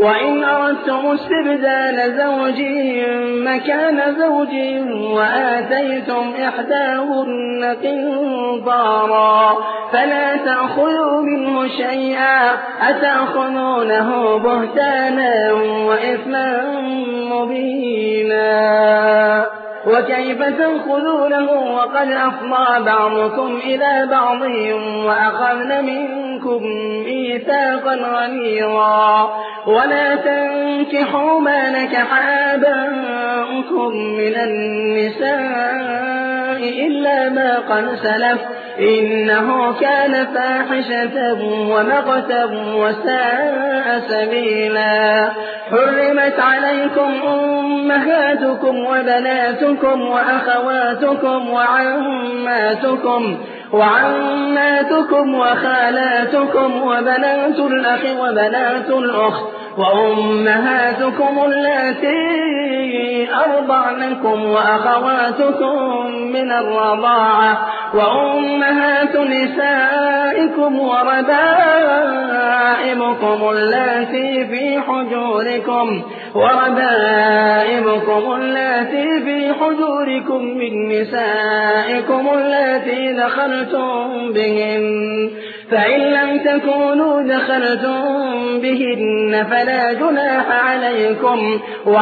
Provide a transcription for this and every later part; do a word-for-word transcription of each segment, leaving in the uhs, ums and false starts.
وإن أردتم استبدال زوج مكان زوج وآتيتم إحداهن قنطارا فلا تأخذوا منه شيئا أتأخذونه بهتانا وإثما مبينا وكيف تأخذونه وقد أفضى بعضكم إلى بعض وأخذن منكم ميثاقا غليظا ولا تنكحوا ما نكح آباؤكم من النساء إلا ما قد سلف إنه كان فاحشة ومقتا وساء سبيلا حرمت عليكم أمهاتكم وبناتكم وأخواتكم وعماتكم وعماتكم وخالاتكم وبنات الأخ وبنات الأخت وأمهاتكم اللاتي أرضعنكم وأخواتكم من الرضاعة وأمهات نسائكم وربائبكم اللاتي في حجوركم وربائبكم اللاتي في حجوركم من نسائكم اللاتي دخلتم بهن فإن لم تكونوا دخلتم بهن فلا جناح عليكم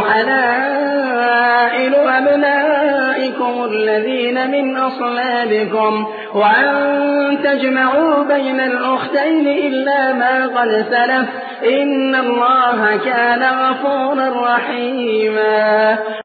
وحلائل أبنائكم الذين من أصلابكم وأن تجمعوا بين الأختين إلا ما قد سلف إن الله كان غفورا رحيما.